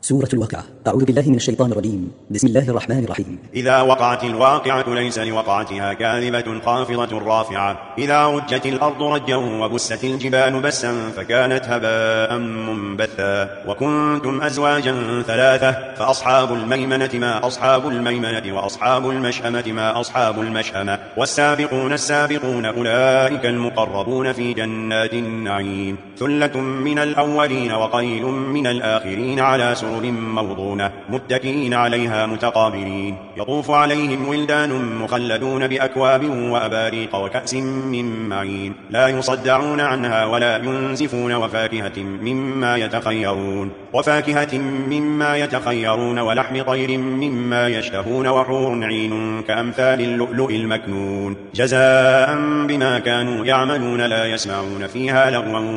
سورة الواقعة. أعوذ بالله من الشيطان الرجيم. بسم الله الرحمن الرحيم. إذا وقعت الواقعة ليس لوقعتها كاذبة خافضة رافعة إذا رجت الأرض رجا وبست الجبال بسا فكانت هباء منبثا وكنتم أزواجا ثلاثة فأصحاب الميمنة ما أصحاب الميمنة وأصحاب المشأمة ما أصحاب المشأمة والسابقون السابقون أولئك المقربون في جنات النعيم ثلة من الأولين وقليل من الآخرين على سرر موضونة متكئين عليها متقابلين يطوف عليهم ولدان مخلدون بأكواب وأباريق وكأس من معين لا يصدعون عنها ولا ينزفون وفاكهة مما يتخيرون ولحم طير مما يشتهون وحور عين كأمثال اللؤلؤ المكنون جزاء بما كانوا يعملون لا يسمعون فيها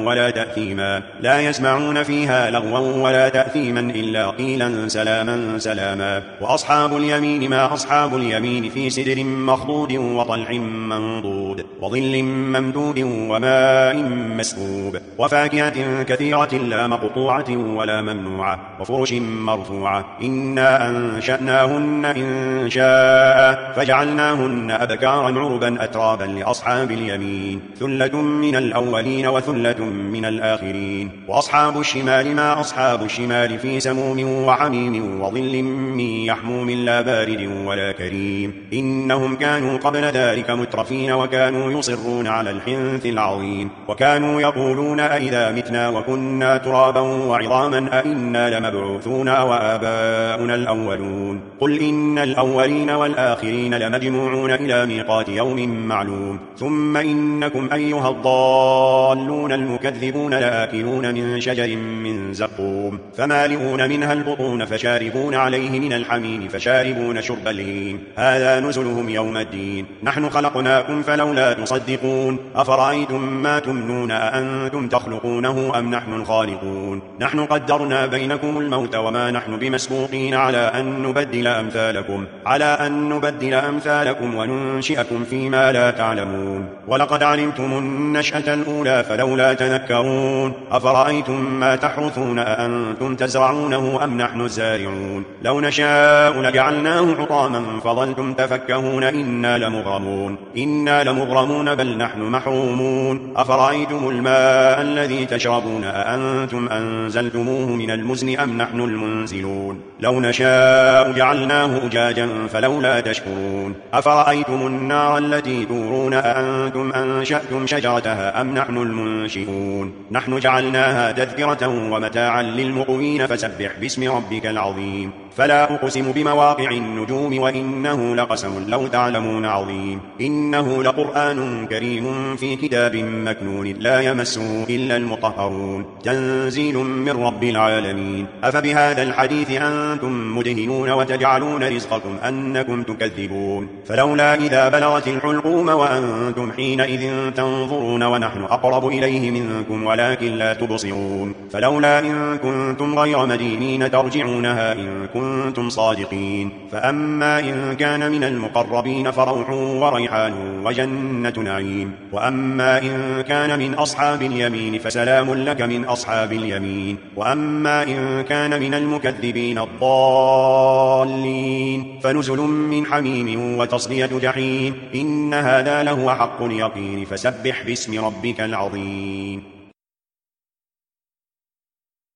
لغوا ولا تأثيما إلا قيلا سلاما سلاما وأصحاب اليمين ما أصحاب اليمين في سدر مخضود وطلح منضود وظل ممدود وماء مسكوب وفاكهة كثيرة لا مقطوعة ولا ممنوعة وفرش مرفوعة إنا أنشأناهن إن شاء فجعلناهن أبكارا عربا أترابا لأصحاب اليمين ثلة من الأولين وثلة من الآخرين وأصحاب الشمال ما أصحاب الشمال في سموم وحميم وظل من يحموم لا بارد ولا كريم إنهم كانوا قبل ذلك مترفين وكانوا يصرون على الحنث العظيم وكانوا يقولون أئذا متنا وكنا ترابا وعظاما أئنا لمبعوثون وآباؤنا الأولون قل إن الأولين والآخرين لمجموعون إلى ميقات يوم معلوم ثم إنكم أيها الضالون المكذبون لآكلون من شجر من زقوم فمالئون منها البطون فشاربون عليه من الحميم فشاربون شرب الهيم هذا نزلهم يوم الدين نحن خلقناكم فلولا تصدقون أفرأيتم ما تمنون أأنتم تخلقونه أم نحن الخالقون نحن قدرنا بينكم الموت وما نحن بمسبوقين على أن نبدل أمثالكم وننشئكم فيما لا تعلمون ولقد علمتم النشأة الأولى فلولا تذكرون أفرأيتم ما تحرثون أأنتم تزرعونه أم نحن الزارعون لو نشاء لجعلناه حطاما فظلتم تفكهون إنا لمغرمون بل نحن محرومون أفرأيتم الماء الذي تشربون أأنتم أنزلتموه من المزن أم نحن المنزلون لو نشاء جعلناه أجاجا فلولا تشكرون أفرأيتم النار التي تورون أأنتم أنشأتم شجرتها أم نحن المنشئون نحن جعلناها تذكرة ومتاعا للمقوين فسبح باسم ربك العظيم فلا أقسم بمواقع النجوم وإنه لقسم لو تعلمون عظيم إنه لقرآن كريم في كتاب مكنون لا يمسه إلا المطهرون تنزيل من رب العالمين أفبهذا الحديث أنتم مدهنون وتجعلون رزقكم أنكم تكذبون فلولا إذا بلغت الحلقوم وأنتم حينئذ تنظرون ونحن أقرب إليه منكم ولكن لا تبصرون فلولا إن كنتم غير مدينين ترجعونها إن كنتم صادقين فأما إن كان من المقربين فروح وريحان وجنة نعيم وأما إن كان من أصحاب اليمين فسلام لك من أصحاب اليمين وأما إن كان من المكذبين الضالين فنزل من حميم وتصلية جحيم إن هذا لهو حق اليقين فسبح باسم ربك العظيم